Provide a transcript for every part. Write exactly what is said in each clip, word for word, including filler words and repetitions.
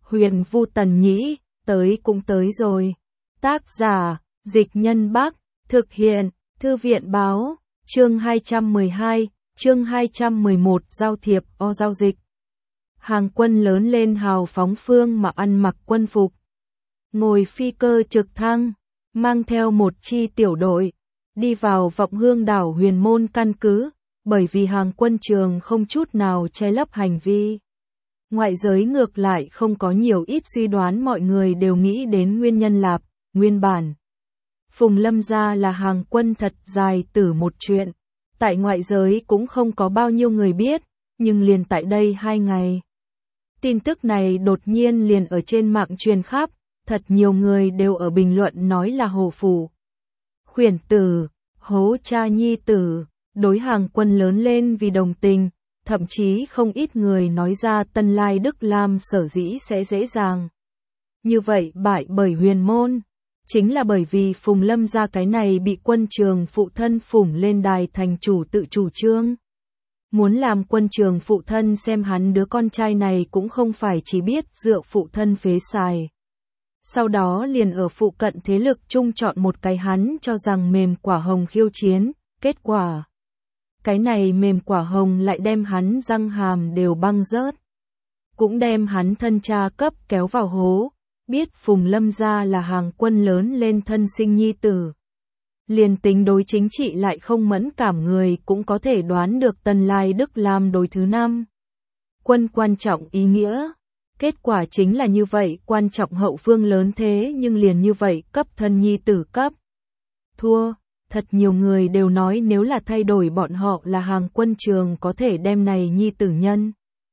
Huyền Vu Tần Nhĩ, tới cũng tới rồi. Tác giả, Dịch Nhân Bắc, thực hiện, Thư viện Báo, chương hai trăm mười hai, chương hai trăm mười một giao thiệp o giao dịch. Hàng Quân lớn lên hào phóng phương mà ăn mặc quân phục. Ngồi phi cơ trực thăng, mang theo một chi tiểu đội, đi vào Vọng Hương đảo Huyền Môn căn cứ, bởi vì Hàng Quân trường không chút nào che lấp hành vi. Ngoại giới ngược lại không có nhiều ít suy đoán, mọi người đều nghĩ đến nguyên nhân lạp, nguyên bản. Phùng Lâm gia là Hàng Quân thật dài tử một chuyện, tại ngoại giới cũng không có bao nhiêu người biết, nhưng liền tại đây hai ngày. Tin tức này đột nhiên liền ở trên mạng truyền khắp, thật nhiều người đều ở bình luận nói là hồ phủ. Khuyển tử, hố cha nhi tử, đối Hàng Quân lớn lên vì đồng tình, thậm chí không ít người nói ra Tân Lai Đức Lam sở dĩ sẽ dễ dàng. Như vậy bại bởi Huyền Môn, chính là bởi vì Phùng Lâm gia cái này bị quân trường phụ thân phủng lên đài thành chủ tự chủ trương. Muốn làm quân trường phụ thân xem hắn đứa con trai này cũng không phải chỉ biết dựa phụ thân phế xài. Sau đó liền ở phụ cận thế lực chung chọn một cái hắn cho rằng mềm quả hồng khiêu chiến, kết quả. Cái này mềm quả hồng lại đem hắn răng hàm đều băng rớt. Cũng đem hắn thân cha cấp kéo vào hố, biết Phùng Lâm gia là Hàng Quân lớn lên thân sinh nhi tử. Liền tính đối chính trị lại không mẫn cảm người cũng có thể đoán được Tân Lai Đức Lam đối thứ năm. Quân quan trọng ý nghĩa. Kết quả chính là như vậy, quan trọng hậu phương lớn thế nhưng liền như vậy cấp thân nhi tử cấp. Thua, thật nhiều người đều nói nếu là thay đổi bọn họ là Hàng Quân trường có thể đem này nhi tử nhân.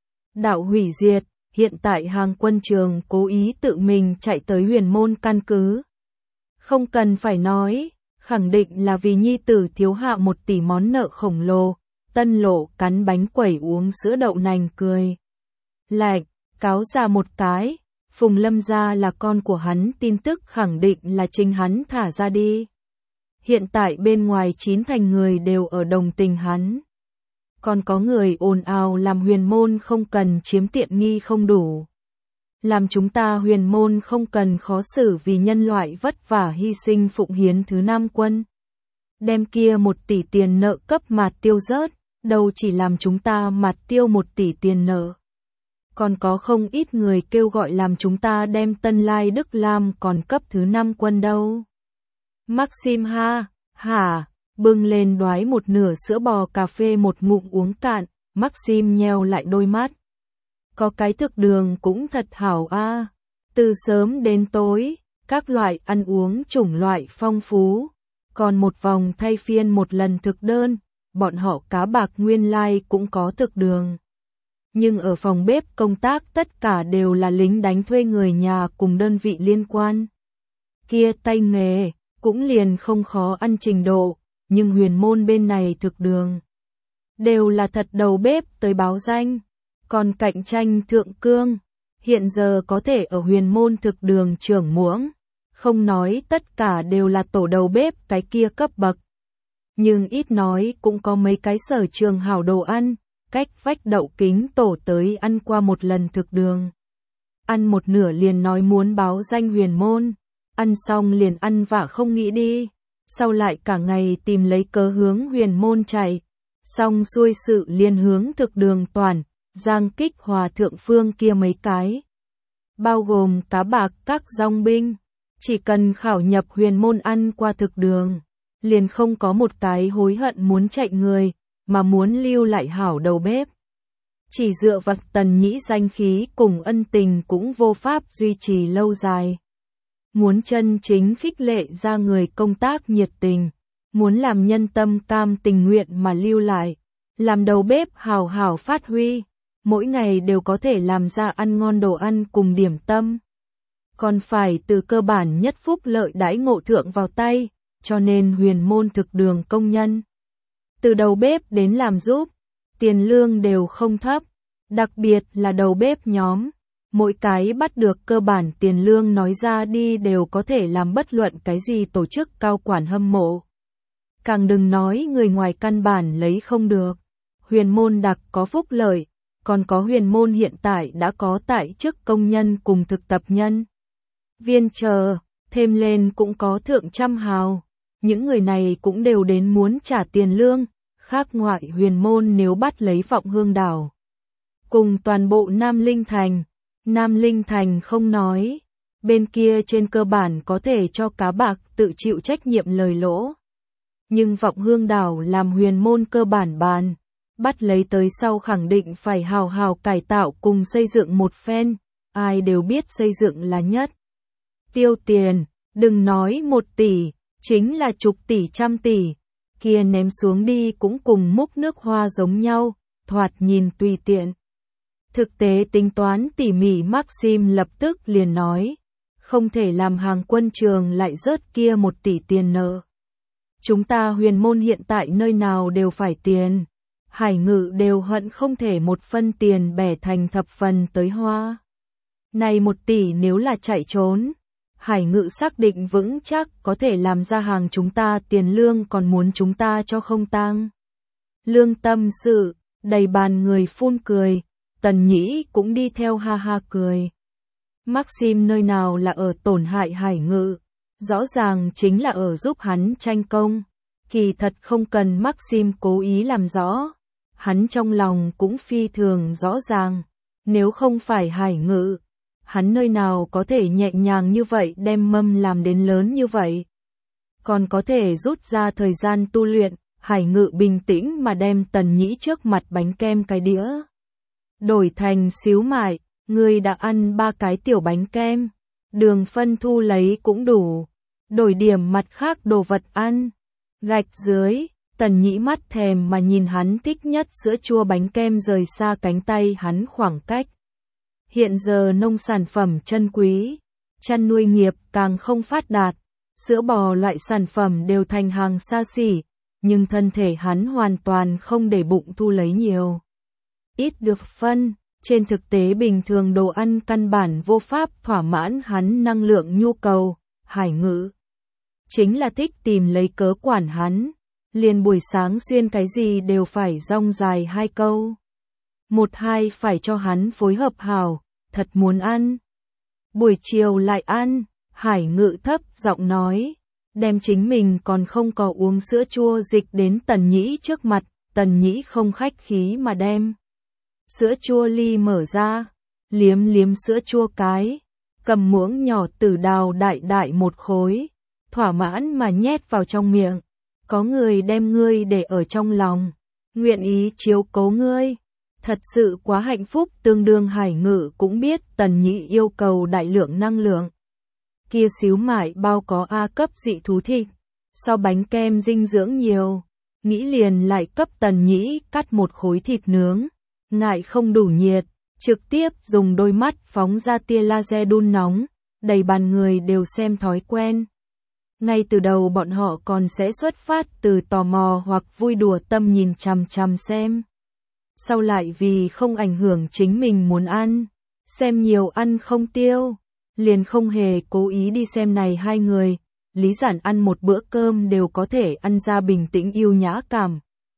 Đạo hủy diệt, hiện tại Hàng Quân trường cố ý tự mình chạy tới Huyền Môn căn cứ. Không cần phải nói, khẳng định là vì nhi tử thiếu hạ một tỷ món nợ khổng lồ, Tân Lộ cắn bánh quẩy uống sữa đậu nành cười. Lạnh. Cáo ra một cái, Phùng Lâm gia là con của hắn, tin tức khẳng định là chính hắn thả ra đi. Hiện tại bên ngoài chín thành người đều ở đồng tình hắn. Còn có người ồn ào làm Huyền Môn không cần chiếm tiện nghi không đủ. Làm chúng ta Huyền Môn không cần khó xử vì nhân loại vất vả hy sinh phụng hiến thứ năm quân. Đem kia một tỷ tiền nợ cấp mạt tiêu rớt, đâu chỉ làm chúng ta mạt tiêu một tỷ tiền nợ. Còn có không ít người kêu gọi làm chúng ta đem Tân Lai Đức Lam còn cấp thứ năm quân đâu. Maxim ha, hả, bưng lên đoái một nửa sữa bò cà phê một ngụm uống cạn, Maxim nheo lại đôi mắt. Có cái thực đường cũng thật hảo a. Từ sớm đến tối, các loại ăn uống chủng loại phong phú, còn một vòng thay phiên một lần thực đơn, bọn họ cá bạc nguyên lai cũng có thực đường. Nhưng ở phòng bếp công tác tất cả đều là lính đánh thuê người nhà cùng đơn vị liên quan. Kia tay nghề, cũng liền không khó ăn trình độ, nhưng Huyền Môn bên này thực đường. Đều là thật đầu bếp tới báo danh, còn cạnh tranh thượng cương. Hiện giờ có thể ở Huyền Môn thực đường trưởng muỗng, không nói tất cả đều là tổ đầu bếp cái kia cấp bậc. Nhưng ít nói cũng có mấy cái sở trường hảo đồ ăn. Cách vách đậu kính tổ tới ăn qua một lần thực đường. Ăn một nửa liền nói muốn báo danh Huyền Môn. Ăn xong liền ăn vạ không nghĩ đi. Sau lại cả ngày tìm lấy cớ hướng Huyền Môn chạy. Xong xuôi sự liền hướng thực đường toàn, Giang Kích Hòa Thượng Phương kia mấy cái. Bao gồm cá bạc các dòng binh. Chỉ cần khảo nhập Huyền Môn ăn qua thực đường. Liền không có một cái hối hận muốn chạy người. Mà muốn lưu lại hảo đầu bếp. Chỉ dựa vào Tần Nhĩ danh khí cùng ân tình cũng vô pháp duy trì lâu dài. Muốn chân chính khích lệ ra người công tác nhiệt tình, muốn làm nhân tâm cam tình nguyện mà lưu lại, làm đầu bếp hảo hảo phát huy, mỗi ngày đều có thể làm ra ăn ngon đồ ăn cùng điểm tâm. Còn phải từ cơ bản nhất phúc lợi đãi ngộ thượng vào tay, cho nên Huyền Môn thực đường công nhân. Từ đầu bếp đến làm giúp, tiền lương đều không thấp, đặc biệt là đầu bếp nhóm, mỗi cái bắt được cơ bản tiền lương nói ra đi đều có thể làm bất luận cái gì tổ chức cao quản hâm mộ. Càng đừng nói người ngoài căn bản lấy không được. Huyền Môn đặc có phúc lợi, còn có huyền môn hiện tại đã có tại chức công nhân cùng thực tập nhân viên chờ, thêm lên cũng có thượng trăm hào. Những người này cũng đều đến muốn trả tiền lương, khác ngoại huyền môn nếu bắt lấy Vọng Hương đảo. Cùng toàn bộ Nam Linh Thành, Nam Linh Thành không nói, bên kia trên cơ bản có thể cho cá bạc tự chịu trách nhiệm lời lỗ. Nhưng Vọng Hương đảo làm huyền môn cơ bản bàn, bắt lấy tới sau khẳng định phải hào hào cải tạo cùng xây dựng một phen, ai đều biết xây dựng là nhất. Tiêu tiền, đừng nói một tỷ, chính là chục tỷ trăm tỷ, kia ném xuống đi cũng cùng múc nước hoa giống nhau, thoạt nhìn tùy tiện. Thực tế tính toán tỉ mỉ Maxim lập tức liền nói, không thể làm Hàng Quân Trường lại rớt kia một tỷ tiền nợ. Chúng ta huyền môn hiện tại nơi nào đều phải tiền, Hải Ngự đều hận không thể một phân tiền bẻ thành thập phần tới hoa. Này một tỷ nếu là chạy trốn, Hải Ngự xác định vững chắc có thể làm ra hàng chúng ta tiền lương còn muốn chúng ta cho không tang. Lương tâm sự, đầy bàn người phun cười, Tần Nhĩ cũng đi theo ha ha cười. Maxim nơi nào là ở tổn hại Hải Ngự, rõ ràng chính là ở giúp hắn tranh công. Kỳ thật không cần Maxim cố ý làm rõ, hắn trong lòng cũng phi thường rõ ràng, nếu không phải Hải Ngự, hắn nơi nào có thể nhẹ nhàng như vậy đem mâm làm đến lớn như vậy. Còn có thể rút ra thời gian tu luyện, Hải Ngự bình tĩnh mà đem Tần Nhĩ trước mặt bánh kem cái đĩa đổi thành xíu mại, người đã ăn ba cái tiểu bánh kem, đường phân thu lấy cũng đủ, đổi điểm mặt khác đồ vật ăn. Gạch dưới, Tần Nhĩ mắt thèm mà nhìn hắn thích nhất sữa chua bánh kem rời xa cánh tay hắn khoảng cách. Hiện giờ nông sản phẩm chân quý, chăn nuôi nghiệp càng không phát đạt, sữa bò loại sản phẩm đều thành hàng xa xỉ, nhưng thân thể hắn hoàn toàn không để bụng thu lấy nhiều. Ít được phân, trên thực tế bình thường đồ ăn căn bản vô pháp thỏa mãn hắn năng lượng nhu cầu, Hải Ngự chính là thích tìm lấy cớ quản hắn, liền buổi sáng xuyên cái gì đều phải rong dài hai câu. Một hai phải cho hắn phối hợp hảo, thật muốn ăn. Buổi chiều lại ăn, Hải Ngự thấp giọng nói, đem chính mình còn không có uống sữa chua dịch đến Tần Nhĩ trước mặt, Tần Nhĩ không khách khí mà đem sữa chua ly mở ra, liếm liếm sữa chua cái, cầm muỗng nhỏ tử đào đại đại một khối, thỏa mãn mà nhét vào trong miệng. Có người đem ngươi để ở trong lòng, nguyện ý chiếu cố ngươi. Thật sự quá hạnh phúc, tương đương Hải Ngự cũng biết Tần Nhĩ yêu cầu đại lượng năng lượng. Kia xíu mại bao có A cấp dị thú thịt, so bánh kem dinh dưỡng nhiều, nghĩ liền lại cấp Tần Nhĩ cắt một khối thịt nướng, ngại không đủ nhiệt, trực tiếp dùng đôi mắt phóng ra tia laser đun nóng, đầy bàn người đều xem thói quen. Ngay từ đầu bọn họ còn sẽ xuất phát từ tò mò hoặc vui đùa tâm nhìn chằm chằm xem. Sau lại vì không ảnh hưởng chính mình muốn ăn, xem nhiều ăn không tiêu, liền không hề cố ý đi xem này hai người, Lý Giản ăn một bữa cơm đều có thể ăn ra bình tĩnh yêu nhã cảm.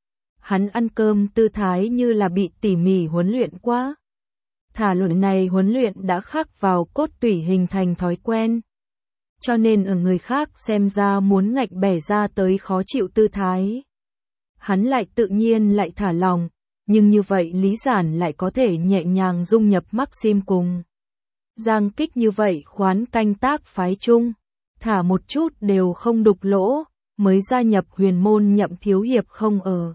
Hắn ăn cơm tư thái như là bị tỉ mỉ huấn luyện quá. Thả luận này huấn luyện đã khắc vào cốt tủy hình thành thói quen. Cho nên ở người khác xem ra muốn ngạch bẻ ra tới khó chịu tư thái. Hắn lại tự nhiên lại thả lòng, nhưng như vậy Lý Giản lại có thể nhẹ nhàng dung nhập Maxim cùng Giang Kích như vậy khoán canh tác phái chung, thả một chút đều không đục lỗ, mới gia nhập huyền môn Nhậm thiếu hiệp không ở.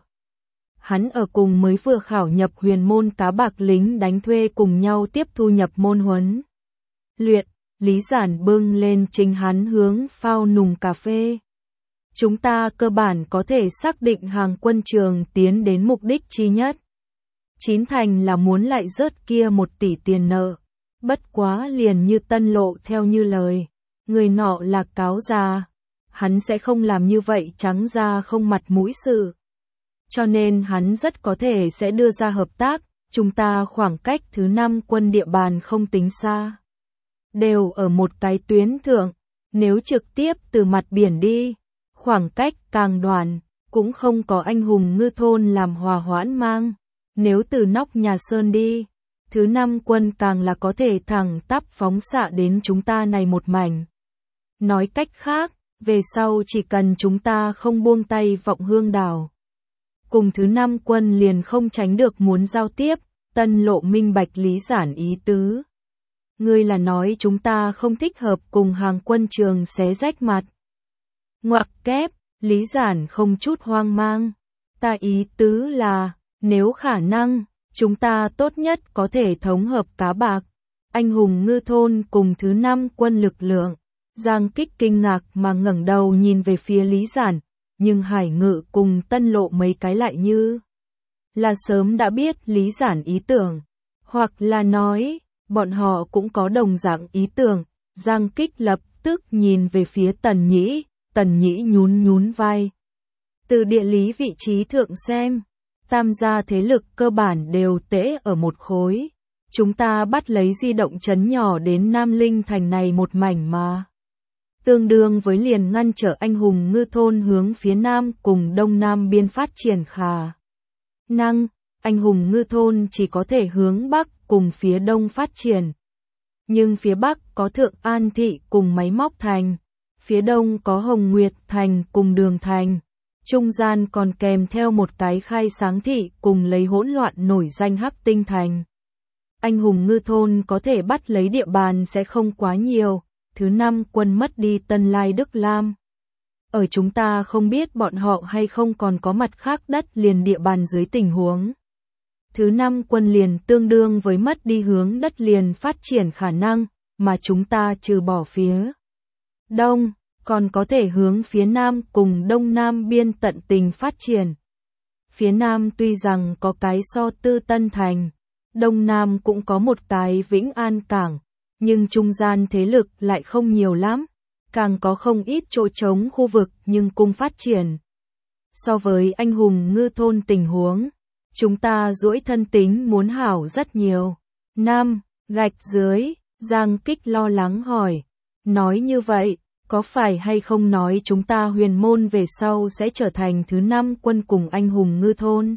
Hắn ở cùng mới vừa khảo nhập huyền môn cá bạc lính đánh thuê cùng nhau tiếp thu nhập môn huấn luyện. Lý Giản bưng lên chính hắn hướng phao nùng cà phê. Chúng ta cơ bản có thể xác định Hàng Quân Trường tiến đến mục đích chi nhất. Chín thành là muốn lại rớt kia một tỷ tiền nợ. Bất quá liền như Tân Lộ theo như lời, người nọ là cáo già, hắn sẽ không làm như vậy trắng ra không mặt mũi sự. Cho nên hắn rất có thể sẽ đưa ra hợp tác, chúng ta khoảng cách thứ năm quân địa bàn không tính xa. Đều ở một cái tuyến thượng, nếu trực tiếp từ mặt biển đi, khoảng cách càng đoạn, cũng không có anh hùng ngư thôn làm hòa hoãn mang, Nếu từ nóc nhà Sơn đi, thứ năm quân càng là có thể thẳng tắp phóng xạ đến chúng ta này một mảnh. Nói cách khác, về sau chỉ cần chúng ta không buông tay Vọng Hương đảo, cùng thứ năm quân liền không tránh được muốn giao tiếp. Tân Lộ minh bạch Lý Giản ý tứ. Ngươi là nói chúng ta không thích hợp cùng hàng quân Trường xé rách mặt. Ngoặc kép, Lý Giản không chút hoang mang. Ta ý tứ là, nếu khả năng, chúng ta tốt nhất có thể thống hợp cá bạc, anh hùng ngư thôn cùng thứ năm quân lực lượng. Giang Kích kinh ngạc mà ngẩng đầu nhìn về phía Lý Giản, nhưng Hải Ngự cùng Tân Lộ mấy cái lại như là sớm đã biết Lý Giản ý tưởng, hoặc là nói, bọn họ cũng có đồng dạng ý tưởng. Giang Kích lập tức nhìn về phía Tần Nhĩ, Tần Nhĩ nhún nhún vai. Từ địa lý vị trí thượng xem, tam gia thế lực cơ bản đều tễ ở một khối. Chúng ta bắt lấy di động trấn nhỏ đến Nam Linh thành này một mảnh mà. Tương đương với liền ngăn trở anh hùng ngư thôn hướng phía Nam cùng Đông Nam biên phát triển khả năng, anh hùng ngư thôn chỉ có thể hướng Bắc cùng phía Đông phát triển. Nhưng phía Bắc có Thượng An Thị cùng Máy Móc Thành, phía Đông có Hồng Nguyệt Thành cùng Đường Thành, trung gian còn kèm theo một cái Khai Sáng Thị cùng lấy hỗn loạn nổi danh Hắc Tinh Thành. Anh hùng ngư thôn có thể bắt lấy địa bàn sẽ không quá nhiều. Thứ năm quân mất đi Tân Lai Đức Lam. Ở chúng ta không biết bọn họ hay không còn có mặt khác đất liền địa bàn dưới tình huống. Thứ năm quân liền tương đương với mất đi hướng đất liền phát triển khả năng, mà chúng ta trừ bỏ phía Đông, còn có thể hướng phía Nam cùng Đông Nam biên tận tình phát triển. Phía Nam tuy rằng có cái So Tư Tân Thành, Đông Nam cũng có một cái Vĩnh An Cảng, nhưng trung gian thế lực lại không nhiều lắm, càng có không ít chỗ trống khu vực nhưng cung phát triển. So với anh hùng ngư thôn tình huống, chúng ta duỗi thân tính muốn hảo rất nhiều. Nam, gạch dưới, Giang Kích lo lắng hỏi, nói như vậy, có phải hay không nói chúng ta huyền môn về sau sẽ trở thành thứ năm quân cùng anh hùng ngư thôn?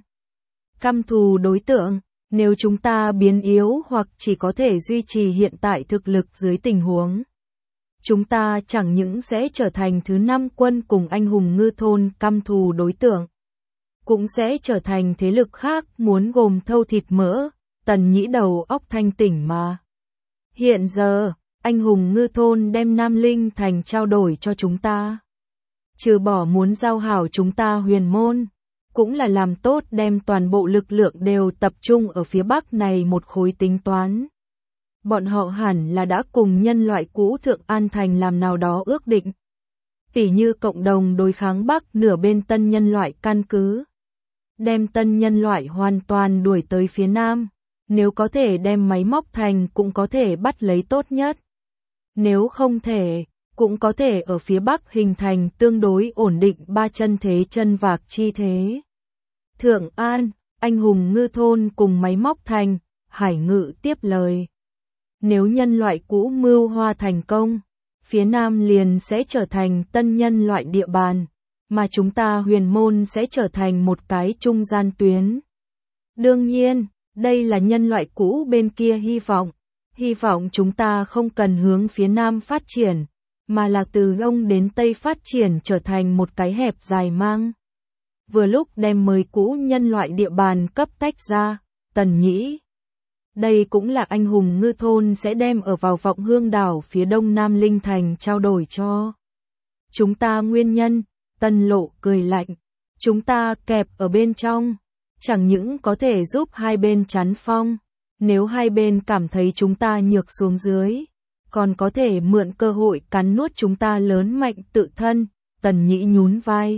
Căm thù đối tượng. Nếu chúng ta biến yếu hoặc chỉ có thể duy trì hiện tại thực lực dưới tình huống, chúng ta chẳng những sẽ trở thành thứ năm quân cùng anh hùng ngư thôn căm thù đối tượng, cũng sẽ trở thành thế lực khác muốn gồm thâu thịt mỡ. Tần Nhĩ đầu óc thanh tỉnh mà. Hiện giờ, anh hùng ngư thôn đem Nam Linh thành trao đổi cho chúng ta. Trừ bỏ muốn giao hảo chúng ta huyền môn, cũng là làm tốt đem toàn bộ lực lượng đều tập trung ở phía Bắc này một khối tính toán. Bọn họ hẳn là đã cùng nhân loại cũ Thượng An Thành làm nào đó ước định. Tỉ như cộng đồng đối kháng Bắc nửa bên tân nhân loại căn cứ. Đem tân nhân loại hoàn toàn đuổi tới phía Nam. Nếu có thể đem Máy Móc Thành cũng có thể bắt lấy tốt nhất. Nếu không thể, cũng có thể ở phía Bắc hình thành tương đối ổn định ba chân thế chân vạc chi thế. Thượng An, anh hùng ngư thôn cùng Máy Móc Thành, Hải Ngự tiếp lời. Nếu nhân loại cũ mưu hoa thành công, phía Nam liền sẽ trở thành tân nhân loại địa bàn, mà chúng ta huyền môn sẽ trở thành một cái trung gian tuyến. Đương nhiên, đây là nhân loại cũ bên kia hy vọng. Hy vọng chúng ta không cần hướng phía Nam phát triển, mà là từ Đông đến Tây phát triển trở thành một cái hẹp dài mang. Vừa lúc đem mới cũ nhân loại địa bàn cấp tách ra, Tần Nhĩ. Đây cũng là anh hùng ngư thôn sẽ đem ở vào Vọng Hương đảo phía Đông Nam Linh thành trao đổi cho chúng ta nguyên nhân. Tân Lộ cười lạnh, chúng ta kẹp ở bên trong, chẳng những có thể giúp hai bên chắn phong. Nếu hai bên cảm thấy chúng ta nhược xuống dưới, còn có thể mượn cơ hội cắn nuốt chúng ta lớn mạnh tự thân. Tần Nhĩ nhún vai.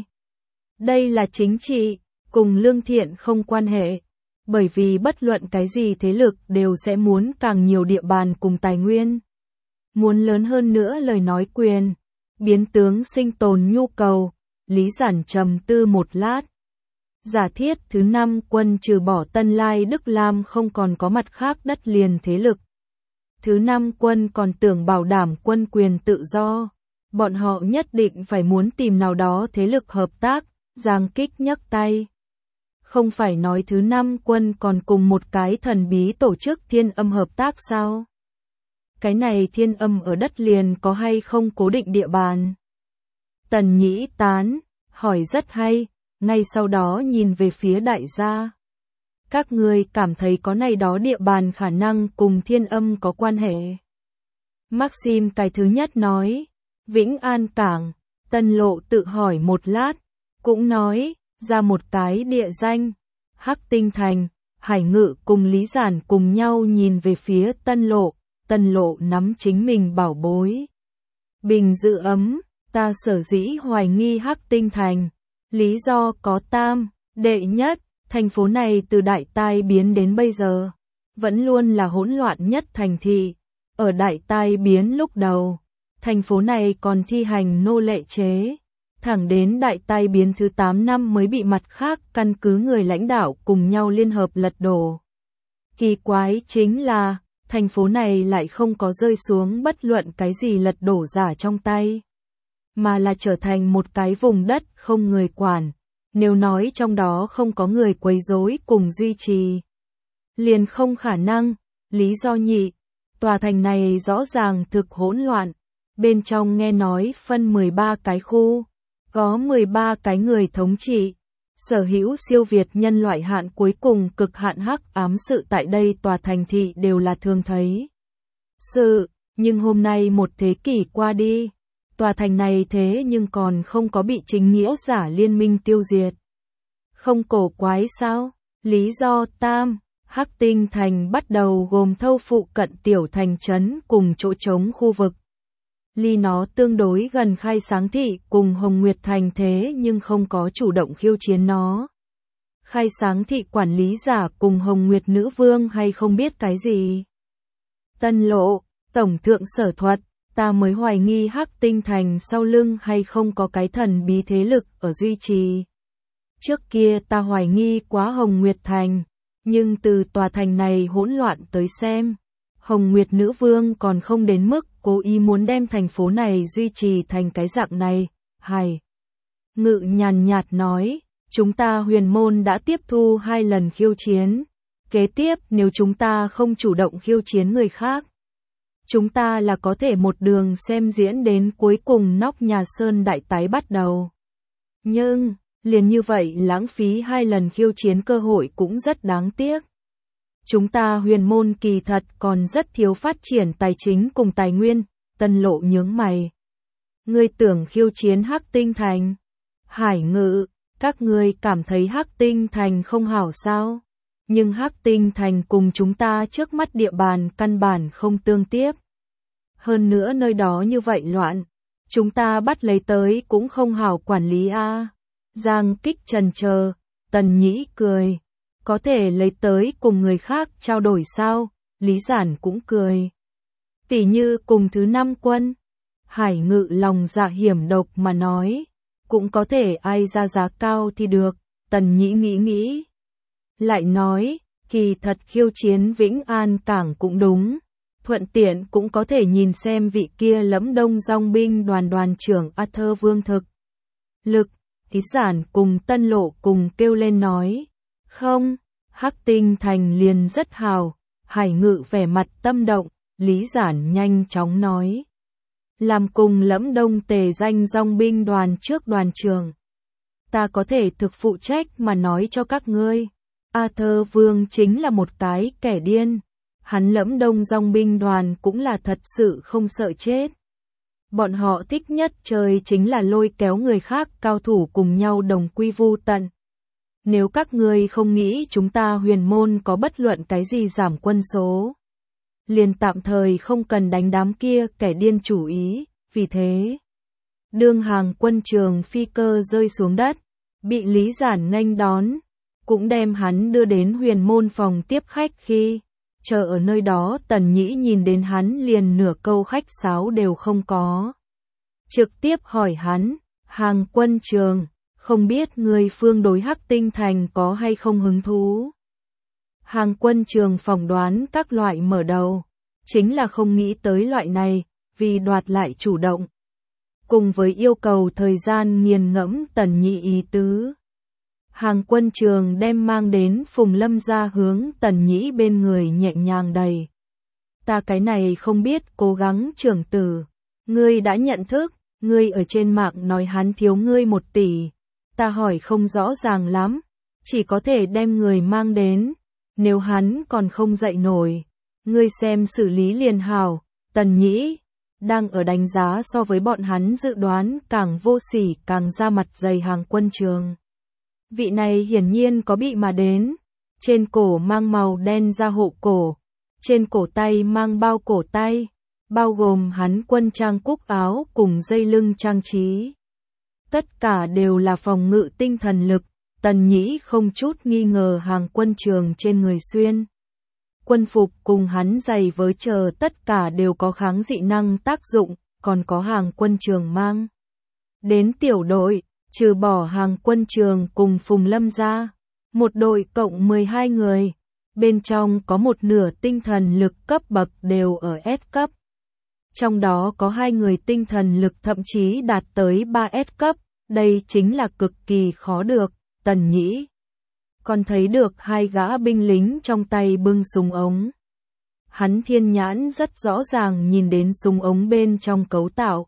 Đây là chính trị, cùng lương thiện không quan hệ. Bởi vì bất luận cái gì thế lực đều sẽ muốn càng nhiều địa bàn cùng tài nguyên. Muốn lớn hơn nữa lời nói quyền, biến tướng sinh tồn nhu cầu. Lý Giản trầm tư một lát. Giả thiết thứ năm quân trừ bỏ Tân Lai Đức Lam không còn có mặt khác đất liền thế lực. Thứ năm quân còn tưởng bảo đảm quân quyền tự do. Bọn họ nhất định phải muốn tìm nào đó thế lực hợp tác. Giang Kích nhấc tay. Không phải nói thứ năm quân còn cùng một cái thần bí tổ chức Thiên Âm hợp tác sao? Cái này Thiên Âm ở đất liền có hay không cố định địa bàn? Tần Nhĩ tán, hỏi rất hay, ngay sau đó nhìn về phía đại gia. Các người cảm thấy có này đó địa bàn khả năng cùng Thiên Âm có quan hệ. Maxim cái thứ nhất nói, Vĩnh An Cảng, Tân Lộ tự hỏi một lát, cũng nói, ra một cái địa danh, Hắc Tinh Thành. Hải Ngự cùng Lý Giản cùng nhau nhìn về phía Tân Lộ, Tân Lộ nắm chính mình bảo bối. Bình giữ ấm, ta sở dĩ hoài nghi Hắc Tinh Thành, lý do có tam, đệ nhất, thành phố này từ đại tai biến đến bây giờ, vẫn luôn là hỗn loạn nhất thành thị. Ở đại tai biến lúc đầu, thành phố này còn thi hành nô lệ chế, thẳng đến đại tai biến thứ tám năm mới bị mặt khác căn cứ người lãnh đạo cùng nhau liên hợp lật đổ. Kỳ quái chính là, thành phố này lại không có rơi xuống bất luận cái gì lật đổ giả trong tay, mà là trở thành một cái vùng đất không người quản. Nếu nói trong đó không có người quấy rối cùng duy trì, liền không khả năng. Lý do nhị, tòa thành này rõ ràng thực hỗn loạn, bên trong nghe nói phân mười ba cái khu, có mười ba cái người thống trị, sở hữu siêu việt nhân loại hạn cuối cùng cực hạn hắc ám sự tại đây tòa thành thị đều là thường thấy sự, nhưng hôm nay một thế kỷ qua đi, tòa thành này thế nhưng còn không có bị chính nghĩa giả liên minh tiêu diệt. Không cổ quái sao? Lý do tam, Hắc Tinh Thành bắt đầu gồm thâu phụ cận tiểu thành trấn cùng chỗ trống khu vực. Ly nó tương đối gần Khai Sáng Thị cùng Hồng Nguyệt Thành thế nhưng không có chủ động khiêu chiến nó. Khai Sáng Thị quản lý giả cùng Hồng Nguyệt Nữ Vương hay không biết cái gì. Tân Lộ, Tổng Thượng Sở Thuật, ta mới hoài nghi Hắc Tinh Thành sau lưng hay không có cái thần bí thế lực ở duy trì. Trước kia ta hoài nghi quá Hồng Nguyệt Thành, nhưng từ tòa thành này hỗn loạn tới xem, Hồng Nguyệt Nữ Vương còn không đến mức cố ý muốn đem thành phố này duy trì thành cái dạng này. Hải Ngự nhàn nhạt nói, chúng ta Huyền Môn đã tiếp thu hai lần khiêu chiến. Kế tiếp nếu chúng ta không chủ động khiêu chiến người khác, chúng ta là có thể một đường xem diễn đến cuối cùng nóc nhà Sơn Đại tái bắt đầu. Nhưng, liền như vậy lãng phí hai lần khiêu chiến cơ hội cũng rất đáng tiếc. Chúng ta Huyền Môn kỳ thật còn rất thiếu phát triển tài chính cùng tài nguyên. Tân Lộ nhướng mày. Ngươi tưởng khiêu chiến Hắc Tinh Thành? Hải Ngự, các ngươi cảm thấy Hắc Tinh Thành không hảo sao? Nhưng Hắc Tinh Thành cùng chúng ta trước mắt địa bàn căn bản không tương tiếp. Hơn nữa nơi đó như vậy loạn, chúng ta bắt lấy tới cũng không hảo quản lý a. À. Giang Kích trần chờ, Tần Nhĩ cười. Có thể lấy tới cùng người khác trao đổi sao? Lý Giản cũng cười. Tỷ như cùng thứ năm quân. Hải Ngự lòng dạ hiểm độc mà nói. Cũng có thể ai ra giá cao thì được. Tần Nhĩ nghĩ nghĩ. Lại nói, kỳ thật khiêu chiến Vĩnh An Cảng cũng đúng. Thuận tiện cũng có thể nhìn xem vị kia Lẫm Đông dòng binh đoàn đoàn trưởng Arthur Vương thực lực. Lý Giản cùng Tân Lộ cùng kêu lên nói. Không, Hắc Tinh Thành liền rất hào. Hải Ngự vẻ mặt tâm động, Lý Giản nhanh chóng nói. Làm cùng Lẫm Đông tề danh dòng binh đoàn trước đoàn trường. Ta có thể thực phụ trách mà nói cho các ngươi. Arthur Vương chính là một cái kẻ điên. Hắn Lẫm Đông dòng binh đoàn cũng là thật sự không sợ chết. Bọn họ thích nhất chơi chính là lôi kéo người khác cao thủ cùng nhau đồng quy vu tận. Nếu các ngươi không nghĩ chúng ta Huyền Môn có bất luận cái gì giảm quân số, liền tạm thời không cần đánh đám kia kẻ điên chủ ý. Vì thế, đương hàng quân trường phi cơ rơi xuống đất, bị Lý Giản nghênh đón, cũng đem hắn đưa đến Huyền Môn phòng tiếp khách. Khi chờ ở nơi đó, Tần Nhĩ nhìn đến hắn liền nửa câu khách sáo đều không có, trực tiếp hỏi hắn, hàng quân trường, không biết người phương đối Hắc Tinh Thành có hay không hứng thú. Hàng quân trường phỏng đoán các loại mở đầu, chính là không nghĩ tới loại này, vì đoạt lại chủ động. Cùng với yêu cầu thời gian nghiền ngẫm Tần Nhĩ ý tứ. Hàng Quân Trường đem mang đến Phùng Lâm ra hướng Tần Nhĩ bên người nhẹ nhàng đầy. Ta cái này không biết, cố gắng trưởng tử. Ngươi đã nhận thức, ngươi ở trên mạng nói hắn thiếu ngươi một tỷ. Ta hỏi không rõ ràng lắm, chỉ có thể đem người mang đến. Nếu hắn còn không dậy nổi, ngươi xem xử lý liền hảo. Tần Nhĩ đang ở đánh giá so với bọn hắn dự đoán càng vô sỉ càng ra mặt dày Hàng Quân Trường. Vị này hiển nhiên có bị mà đến, trên cổ mang màu đen da hộ cổ, trên cổ tay mang bao cổ tay, bao gồm hắn quân trang cúc áo cùng dây lưng trang trí. Tất cả đều là phòng ngự tinh thần lực, Tần Nhĩ không chút nghi ngờ Hàng Quân Trường trên người xuyên. Quân phục cùng hắn giày với chờ tất cả đều có kháng dị năng tác dụng, còn có Hàng Quân Trường mang đến tiểu đội, trừ bỏ Hàng Quân Trường cùng Phùng Lâm ra, một đội cộng mười hai người, bên trong có một nửa tinh thần lực cấp bậc đều ở S cấp. Trong đó có hai người tinh thần lực thậm chí đạt tới ba S cấp, đây chính là cực kỳ khó được. Tần Nhĩ còn thấy được hai gã binh lính trong tay bưng súng ống. Hắn thiên nhãn rất rõ ràng nhìn đến súng ống bên trong cấu tạo.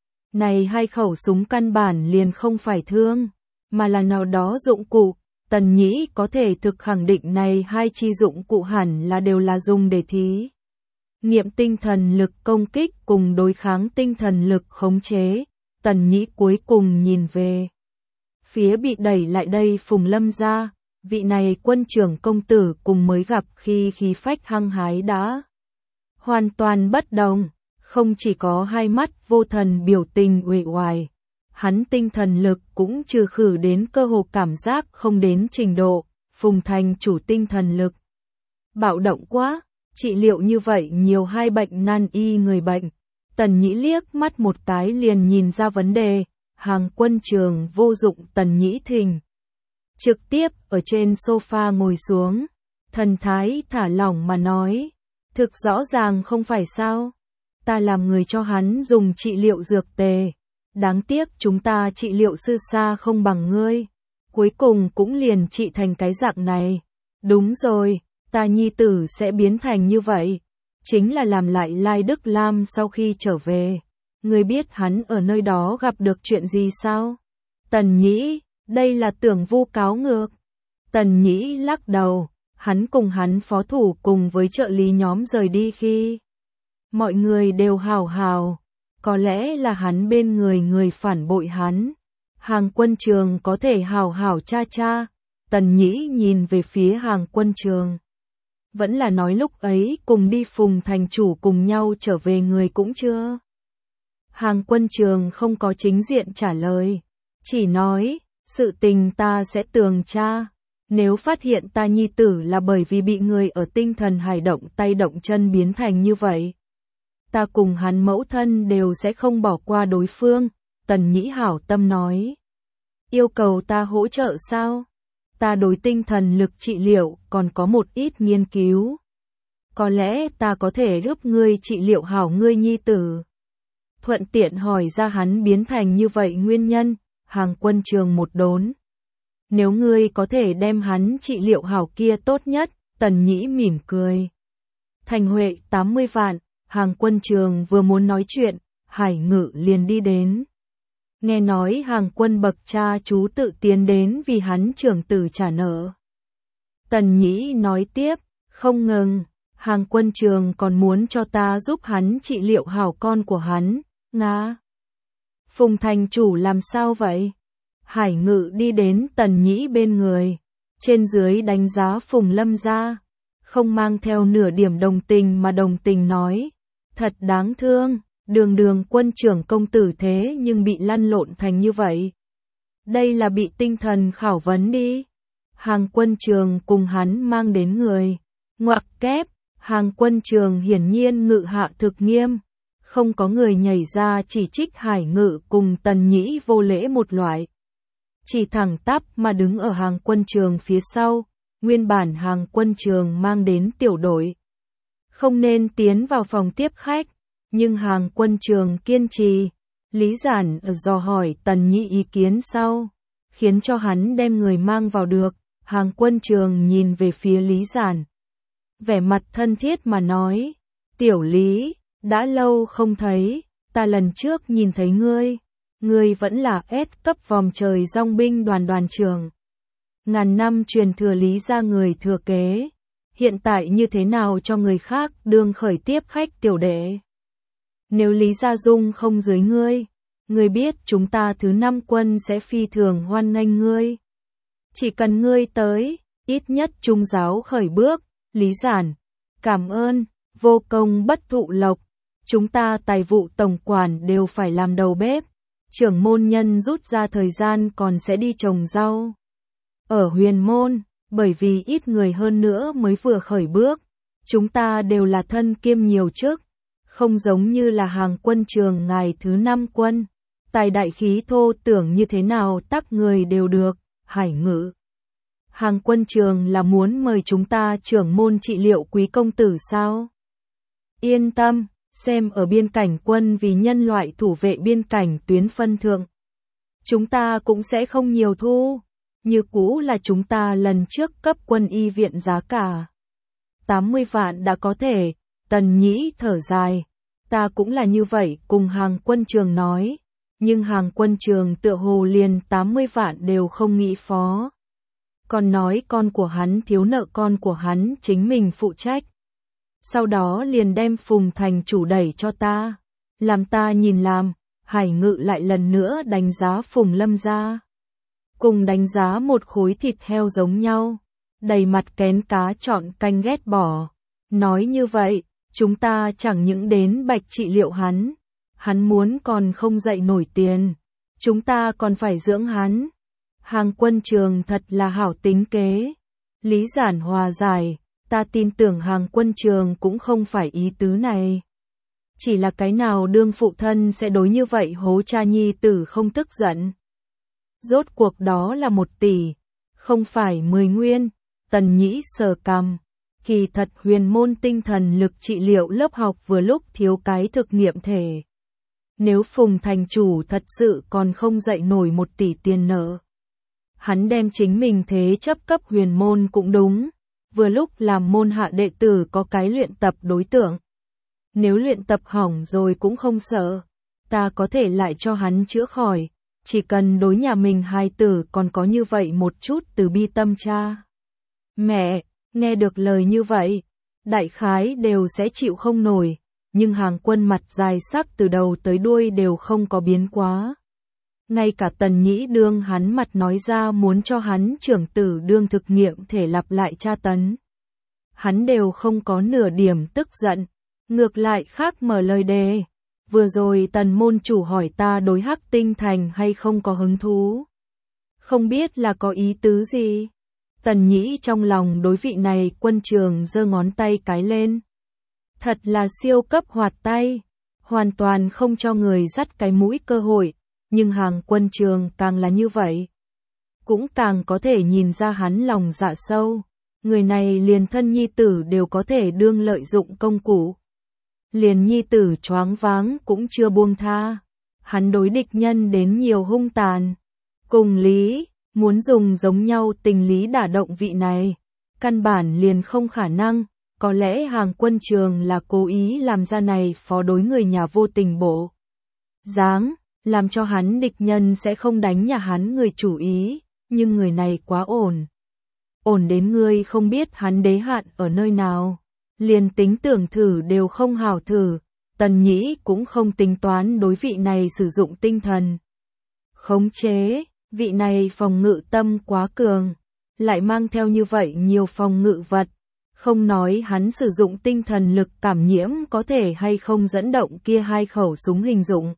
Này hai khẩu súng căn bản liền không phải thương, mà là nào đó dụng cụ. Tần Nhĩ có thể thực khẳng định này hai chi dụng cụ hẳn là đều là dùng để thí nghiệm tinh thần lực công kích cùng đối kháng tinh thần lực khống chế. Tần Nhĩ cuối cùng nhìn về phía bị đẩy lại đây Phùng Lâm ra, vị này quân trưởng công tử cùng mới gặp khi khí phách hăng hái đã hoàn toàn bất đồng, không chỉ có hai mắt vô thần biểu tình uể oải, hắn tinh thần lực cũng trừ khử đến cơ hồ cảm giác không đến trình độ. Phùng thành chủ tinh thần lực bạo động quá, trị liệu như vậy nhiều hai bệnh nan y người bệnh. Tần Nhĩ liếc mắt một cái liền nhìn ra vấn đề. Hàng Quân Trường vô dụng. Tần Nhĩ thình trực tiếp ở trên sofa ngồi xuống, thần thái thả lỏng mà nói, thực rõ ràng không phải sao, ta làm người cho hắn dùng trị liệu dược tề, đáng tiếc chúng ta trị liệu sư xa không bằng ngươi, cuối cùng cũng liền trị thành cái dạng này. Đúng rồi, ta nhi tử sẽ biến thành như vậy, chính là làm lại Lai Đức Lam sau khi trở về. Ngươi biết hắn ở nơi đó gặp được chuyện gì sao? Tần Nhĩ, đây là tưởng vu cáo ngược. Tần Nhĩ lắc đầu, hắn cùng hắn phó thủ cùng với trợ lý nhóm rời đi khi mọi người đều hào hào, có lẽ là hắn bên người người phản bội hắn. Hàng Quân Trường có thể hào hào cha cha. Tần Nhĩ nhìn về phía Hàng Quân Trường. Vẫn là nói lúc ấy cùng đi Phùng thành chủ cùng nhau trở về người cũng chưa. Hàng Quân Trường không có chính diện trả lời, chỉ nói, sự tình ta sẽ tường tra, nếu phát hiện ta nhi tử là bởi vì bị người ở tinh thần hải động tay động chân biến thành như vậy, ta cùng hắn mẫu thân đều sẽ không bỏ qua đối phương. Tần Nhĩ hảo tâm nói, yêu cầu ta hỗ trợ sao? Ta đối tinh thần lực trị liệu còn có một ít nghiên cứu, có lẽ ta có thể giúp ngươi trị liệu hảo ngươi nhi tử. Thuận tiện hỏi ra hắn biến thành như vậy nguyên nhân. Hàng Quân Trường một đốn, nếu ngươi có thể đem hắn trị liệu hảo kia tốt nhất. Tần Nhĩ mỉm cười, thành huệ tám mươi vạn. Hàng Quân Trường vừa muốn nói chuyện, Hải Ngự liền đi đến. Nghe nói Hàng Quân bậc cha chú tự tiến đến vì hắn trưởng tử trả nợ. Tần Nhĩ nói tiếp, không ngừng, Hàng Quân Trường còn muốn cho ta giúp hắn trị liệu hảo con của hắn. Nga, Phùng thành chủ làm sao vậy? Hải Ngự đi đến Tần Nhĩ bên người, trên dưới đánh giá Phùng Lâm ra, không mang theo nửa điểm đồng tình mà đồng tình nói, thật đáng thương, đường đường quân trưởng công tử thế nhưng bị lăn lộn thành như vậy. Đây là bị tinh thần khảo vấn đi. Hàng Quân Trường cùng hắn mang đến người, ngoặc kép. Hàng Quân Trường hiển nhiên ngự hạ thực nghiêm, không có người nhảy ra chỉ trích Hải Ngự cùng Tần Nhĩ vô lễ một loại, chỉ thẳng tắp mà đứng ở Hàng Quân Trường phía sau. Nguyên bản Hàng Quân Trường mang đến tiểu đội không nên tiến vào phòng tiếp khách, nhưng Hàng Quân Trường kiên trì. Lý Giản dò hỏi Tần Nhĩ ý kiến sau, khiến cho hắn đem người mang vào được. Hàng Quân Trường nhìn về phía Lý Giản, vẻ mặt thân thiết mà nói, tiểu Lý, đã lâu không thấy, ta lần trước nhìn thấy ngươi, ngươi vẫn là S cấp vòng trời dòng binh đoàn đoàn trưởng. Ngàn năm truyền thừa Lý gia người thừa kế, hiện tại như thế nào cho người khác đương khởi tiếp khách tiểu đệ. Nếu Lý Gia Dung không dưới ngươi, ngươi biết chúng ta thứ năm quân sẽ phi thường hoan nghênh ngươi. Chỉ cần ngươi tới, ít nhất trung giáo khởi bước. Lý Giản, cảm ơn, vô công bất thụ lộc, chúng ta tài vụ tổng quản đều phải làm đầu bếp, trưởng môn nhân rút ra thời gian còn sẽ đi trồng rau. Ở huyền môn, bởi vì ít người hơn nữa mới vừa khởi bước, chúng ta đều là thân kiêm nhiều chức, không giống như là Hàng Quân Trường ngài thứ năm quân, tài đại khí thô tưởng như thế nào tắc người đều được. Hải Ngữ, Hàng Quân Trường là muốn mời chúng ta trưởng môn trị liệu quý công tử sao? Yên tâm, xem ở biên cảnh quân vì nhân loại thủ vệ biên cảnh tuyến phân thượng, chúng ta cũng sẽ không nhiều thu, như cũ là chúng ta lần trước cấp quân y viện giá cả tám mươi vạn đã có thể. Tần Nhĩ thở dài, ta cũng là như vậy cùng Hàng Quân Trường nói, nhưng Hàng Quân Trường tựa hồ liền tám mươi vạn đều không nghĩ phó. Còn nói con của hắn thiếu nợ con của hắn chính mình phụ trách. Sau đó liền đem Phùng thành chủ đẩy cho ta, làm ta nhìn làm. Hải Ngự lại lần nữa đánh giá Phùng Lâm gia, cùng đánh giá một khối thịt heo giống nhau, đầy mặt kén cá chọn canh ghét bỏ. Nói như vậy, chúng ta chẳng những đến bạch trị liệu hắn, hắn muốn còn không dậy nổi tiền, chúng ta còn phải dưỡng hắn. Hàng Quân Trường thật là hảo tính kế. Lý Giản hòa giải, ta tin tưởng Hàng Quân Trường cũng không phải ý tứ này. Chỉ là cái nào đương phụ thân sẽ đối như vậy hố cha nhi tử không tức giận. Rốt cuộc đó là một tỷ, không phải mười nguyên. Tần Nhĩ sờ cằm, kỳ thật huyền môn tinh thần lực trị liệu lớp học vừa lúc thiếu cái thực nghiệm thể. Nếu Phùng thành chủ thật sự còn không dậy nổi một tỷ tiền nợ, hắn đem chính mình thế chấp cấp huyền môn cũng đúng, vừa lúc làm môn hạ đệ tử có cái luyện tập đối tượng. Nếu luyện tập hỏng rồi cũng không sợ, ta có thể lại cho hắn chữa khỏi, chỉ cần đối nhà mình hài tử còn có như vậy một chút từ bi tâm cha. Mẹ, nghe được lời như vậy, đại khái đều sẽ chịu không nổi, nhưng Hàng Quân mặt dài sắc từ đầu tới đuôi đều không có biến quá. Ngay cả Tần Nhĩ đương hắn mặt nói ra muốn cho hắn trưởng tử đương thực nghiệm thể lặp lại tra tấn. Hắn đều không có nửa điểm tức giận, ngược lại khác mở lời đề. Vừa rồi Tần môn chủ hỏi ta đối Hắc Tinh Thành hay không có hứng thú. Không biết là có ý tứ gì. Tần Nhĩ trong lòng đối vị này Quân Trường giơ ngón tay cái lên. Thật là siêu cấp hoạt tay, hoàn toàn không cho người dắt cái mũi cơ hội, nhưng Hàng Quân Trường càng là như vậy. Cũng càng có thể nhìn ra hắn lòng dạ sâu, người này liền thân nhi tử đều có thể đương lợi dụng công cụ. Liền nhi tử choáng váng cũng chưa buông tha, hắn đối địch nhân đến nhiều hung tàn. Cùng lý, muốn dùng giống nhau tình lý đả động vị này, căn bản liền không khả năng. Có lẽ Hàng Quân Trường là cố ý làm ra này phó đối người nhà vô tình bộ dáng, làm cho hắn địch nhân sẽ không đánh nhà hắn người chủ ý, nhưng người này quá ổn. Ổn đến ngươi không biết hắn đế hạn ở nơi nào, liền tính tưởng thử đều không hảo thử. Tần Nhĩ cũng không tính toán đối vị này sử dụng tinh thần khống chế, vị này phòng ngự tâm quá cường, lại mang theo như vậy nhiều phòng ngự vật. Không nói hắn sử dụng tinh thần lực cảm nhiễm có thể hay không dẫn động kia hai khẩu súng hình dụng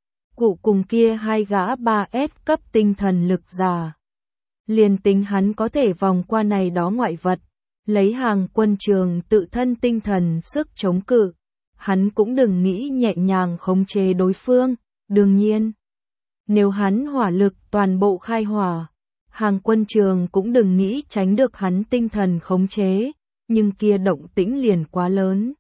cụ cùng kia hai gã ba S cấp tinh thần lực giả. Liền tính hắn có thể vòng qua này đó ngoại vật, lấy Hàng Quân Trường tự thân tinh thần sức chống cự, hắn cũng đừng nghĩ nhẹ nhàng khống chế đối phương. Đương nhiên, nếu hắn hỏa lực toàn bộ khai hỏa, Hàng Quân Trường cũng đừng nghĩ tránh được hắn tinh thần khống chế. Nhưng kia động tĩnh liền quá lớn.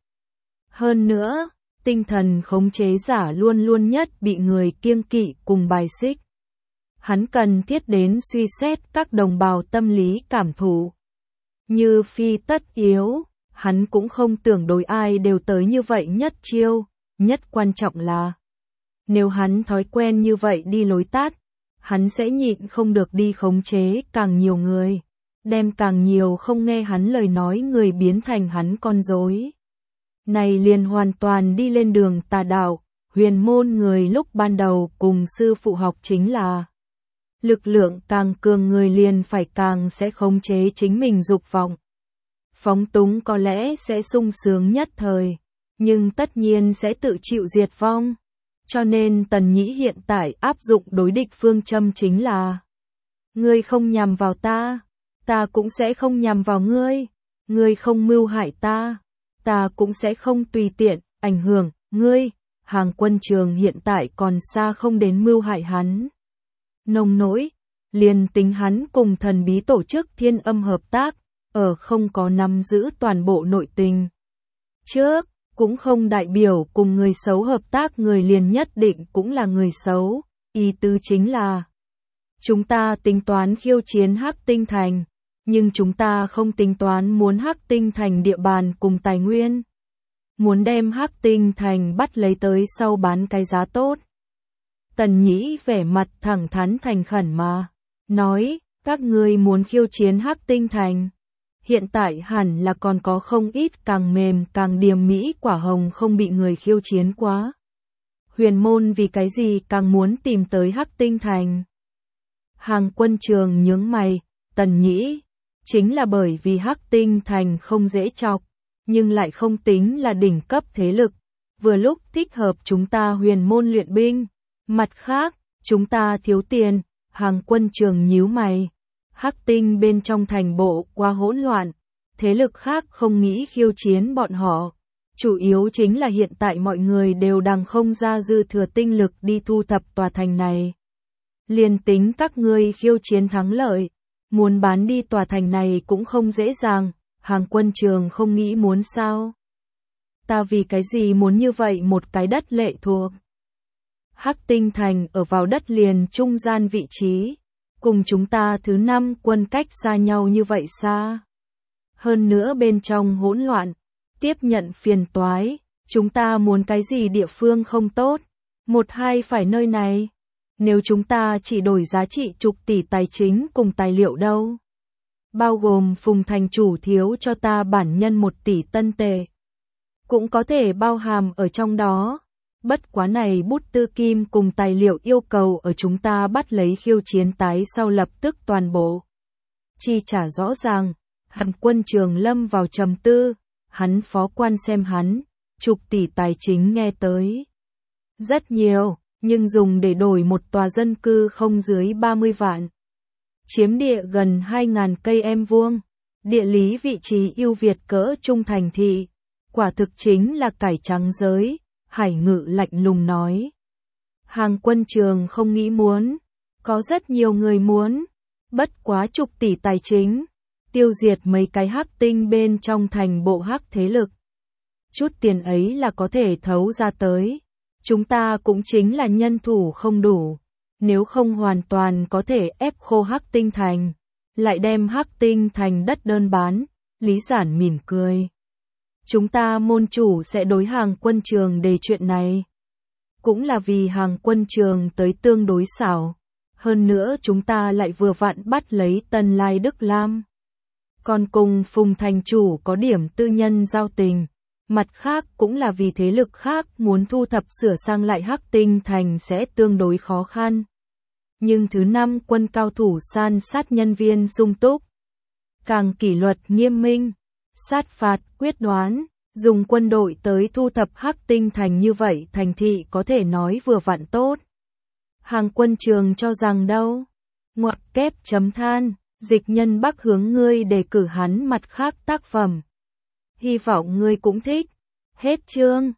Hơn nữa, tinh thần khống chế giả luôn luôn nhất bị người kiêng kỵ cùng bài xích. hắn cần thiết đến suy xét các đồng bào tâm lý cảm thụ. Như phi tất yếu, hắn cũng không tưởng đối ai đều tới như vậy nhất chiêu, nhất quan trọng là nếu hắn thói quen như vậy đi lối tắt, hắn sẽ nhịn không được đi khống chế càng nhiều người, đem càng nhiều không nghe hắn lời nói người biến thành hắn con rối. Này liền hoàn toàn đi lên đường tà đạo, huyền môn người lúc ban đầu cùng sư phụ học chính là lực lượng càng cường người liền phải càng sẽ khống chế chính mình dục vọng. Phóng túng có lẽ sẽ sung sướng nhất thời, nhưng tất nhiên sẽ tự chịu diệt vong. Cho nên Tần Nhĩ hiện tại áp dụng đối địch phương châm chính là: ngươi không nhằm vào ta, ta cũng sẽ không nhằm vào ngươi, ngươi không mưu hại ta, ta cũng sẽ không tùy tiện ảnh hưởng ngươi. Hàng Quân Trường hiện tại còn xa không đến mưu hại hắn. Nông nỗi, liền tính hắn cùng thần bí tổ chức Thiên Âm hợp tác, ở không có nắm giữ toàn bộ nội tình trước, cũng không đại biểu cùng người xấu hợp tác người liền nhất định cũng là người xấu. Ý tứ chính là chúng ta tính toán khiêu chiến Hắc Tinh Thành, nhưng chúng ta không tính toán muốn Hắc Tinh Thành địa bàn cùng tài nguyên, muốn đem Hắc Tinh Thành bắt lấy tới sau bán cái giá tốt. Tần Nhĩ vẻ mặt thẳng thắn thành khẩn mà nói, các ngươi muốn khiêu chiến Hắc Tinh Thành, hiện tại hẳn là còn có không ít càng mềm càng điềm mỹ quả hồng không bị người khiêu chiến quá. Huyền môn vì cái gì càng muốn tìm tới Hắc Tinh Thành? Hàng Quân Trường nhướng mày, Tần Nhĩ, chính là bởi vì Hắc Tinh Thành không dễ chọc, nhưng lại không tính là đỉnh cấp thế lực, vừa lúc thích hợp chúng ta huyền môn luyện binh. Mặt khác, chúng ta thiếu tiền. Hàng Quân Trường nhíu mày. Hắc Tinh bên trong thành bộ quá hỗn loạn, thế lực khác không nghĩ khiêu chiến bọn họ. Chủ yếu chính là hiện tại mọi người đều đang không ra dư thừa tinh lực đi thu thập tòa thành này. Liền tính các ngươi khiêu chiến thắng lợi, muốn bán đi tòa thành này cũng không dễ dàng. Hàng Quân Trường không nghĩ muốn sao? Ta vì cái gì muốn như vậy một cái đất lệ thuộc? Hắc Tinh Thành ở vào đất liền trung gian vị trí, cùng chúng ta thứ năm quân cách xa nhau như vậy xa. Hơn nữa bên trong hỗn loạn, tiếp nhận phiền toái, chúng ta muốn cái gì địa phương không tốt, một hai phải nơi này. Nếu chúng ta chỉ đổi giá trị chục tỷ tài chính cùng tài liệu đâu? Bao gồm Phùng thành chủ thiếu cho ta bản nhân một tỷ tân tệ, cũng có thể bao hàm ở trong đó. Bất quá này bút tư kim cùng tài liệu yêu cầu ở chúng ta bắt lấy khiêu chiến tái sau lập tức toàn bộ chi trả rõ ràng. Hàng Quân Trường lâm vào trầm tư, hắn phó quan xem hắn, chục tỷ tài chính nghe tới rất nhiều, nhưng dùng để đổi một tòa dân cư không dưới ba mươi vạn. Chiếm địa gần hai nghìn cây em vuông, địa lý vị trí ưu việt cỡ trung thành thị, quả thực chính là cải trắng giới. Hải Ngự lạnh lùng nói. Hàng Quân Trường không nghĩ muốn, có rất nhiều người muốn, bất quá chục tỷ tài chính, tiêu diệt mấy cái Hắc Tinh bên trong thành bộ hắc thế lực. Chút tiền ấy là có thể thấu ra tới, chúng ta cũng chính là nhân thủ không đủ, nếu không hoàn toàn có thể ép khô Hắc Tinh Thành, lại đem Hắc Tinh Thành đất đơn bán. Lý Giản mỉm cười. Chúng ta môn chủ sẽ đối Hàng Quân Trường đề chuyện này. Cũng là vì Hàng Quân Trường tới tương đối xảo. Hơn nữa chúng ta lại vừa vặn bắt lấy Tân Lai Đức Lam. Còn cùng Phùng thành chủ có điểm tư nhân giao tình. Mặt khác cũng là vì thế lực khác muốn thu thập sửa sang lại Hắc Tinh Thành sẽ tương đối khó khăn. Nhưng thứ năm quân cao thủ san sát nhân viên sung túc. Càng kỷ luật nghiêm minh. Sát phạt, quyết đoán, dùng quân đội tới thu thập Hắc Tinh Thành như vậy thành thị có thể nói vừa vặn tốt. Hàng Quân Trường cho rằng đâu? Ngoặc kép chấm than, Dịch Nhân Bắc hướng ngươi đề cử hắn mặt khác tác phẩm. Hy vọng ngươi cũng thích. Hết chương.